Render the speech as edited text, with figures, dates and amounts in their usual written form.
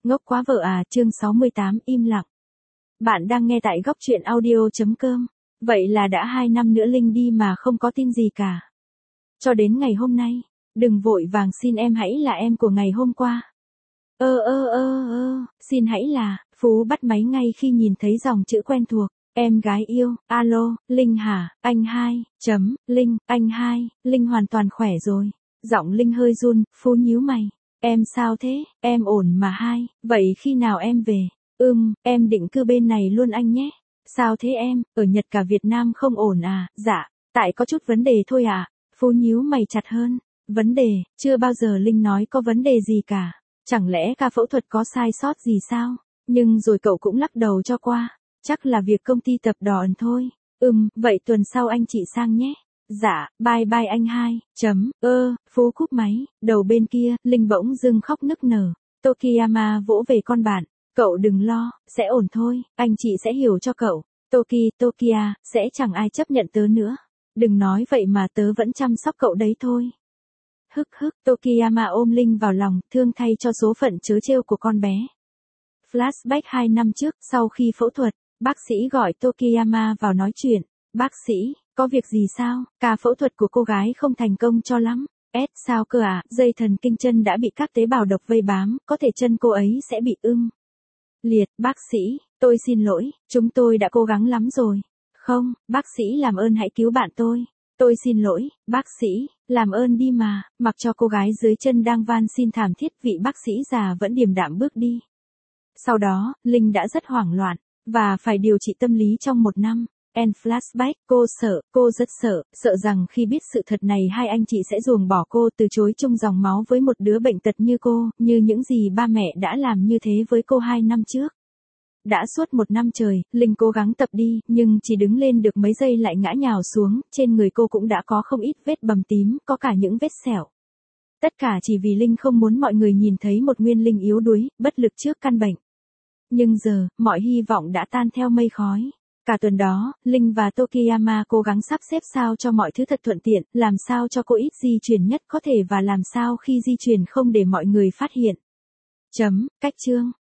Ngốc quá vợ à, chương 68 im lặng. Bạn đang nghe tại góc truyện audio.com. Vậy là đã 2 năm nữa Linh đi mà không có tin gì cả. Cho đến ngày hôm nay, đừng vội vàng xin em hãy là em của ngày hôm qua. Xin hãy là, Phú bắt máy ngay khi nhìn thấy dòng chữ quen thuộc. Em gái yêu, alo, Linh hả, anh hai, Linh, anh hai, Linh hoàn toàn khỏe rồi. Giọng Linh hơi run, Phú nhíu mày. Em sao thế, em ổn mà hai, vậy khi nào em về? Em định cư bên này luôn anh nhé. Sao thế em, ở Nhật cả Việt Nam không ổn à? Dạ, tại có chút vấn đề thôi à. Phú nhíu mày chặt hơn. Vấn đề, chưa bao giờ Linh nói có vấn đề gì cả. Chẳng lẽ ca phẫu thuật có sai sót gì sao? Nhưng rồi cậu cũng lắc đầu cho qua. Chắc là việc công ty tập đoàn thôi. Vậy tuần sau anh chị sang nhé. Dạ, bye bye anh hai, Phú cúp máy, đầu bên kia, Linh bỗng dưng khóc nức nở. Tokiyama vỗ về con bạn, cậu đừng lo, sẽ ổn thôi, anh chị sẽ hiểu cho cậu. Tokia, sẽ chẳng ai chấp nhận tớ nữa. Đừng nói vậy mà tớ vẫn chăm sóc cậu đấy thôi. Tokiyama ôm Linh vào lòng, thương thay cho số phận trớ trêu của con bé. Flashback 2 năm trước, sau khi phẫu thuật, bác sĩ gọi Tokiyama vào nói chuyện. Bác sĩ, có việc gì sao? Ca phẫu thuật của cô gái không thành công cho lắm. Sao cơ à? Dây thần kinh chân đã bị các tế bào độc vây bám, có thể chân cô ấy sẽ bị liệt. Bác sĩ, tôi xin lỗi, chúng tôi đã cố gắng lắm rồi. Không, bác sĩ làm ơn hãy cứu bạn tôi. Tôi xin lỗi, bác sĩ, làm ơn đi mà. Mặc cho cô gái dưới chân đang van xin thảm thiết, vị bác sĩ già vẫn điềm đạm bước đi. Sau đó, Linh đã rất hoảng loạn, và phải điều trị tâm lý trong 1 năm. Flashback, cô rất sợ rằng khi biết sự thật này hai anh chị sẽ ruồng bỏ cô, từ chối chung dòng máu với một đứa bệnh tật như cô, như những gì ba mẹ đã làm như thế với cô 2 năm trước. Đã suốt 1 năm trời, Linh cố gắng tập đi, nhưng chỉ đứng lên được mấy giây lại ngã nhào xuống, trên người cô cũng đã có không ít vết bầm tím, có cả những vết sẹo. Tất cả chỉ vì Linh không muốn mọi người nhìn thấy một Nguyên Linh yếu đuối, bất lực trước căn bệnh. Nhưng giờ, mọi hy vọng đã tan theo mây khói. Cả tuần đó, Linh và Tokiyama cố gắng sắp xếp sao cho mọi thứ thật thuận tiện, làm sao cho cô ít di chuyển nhất có thể và làm sao khi di chuyển không để mọi người phát hiện. Cách chương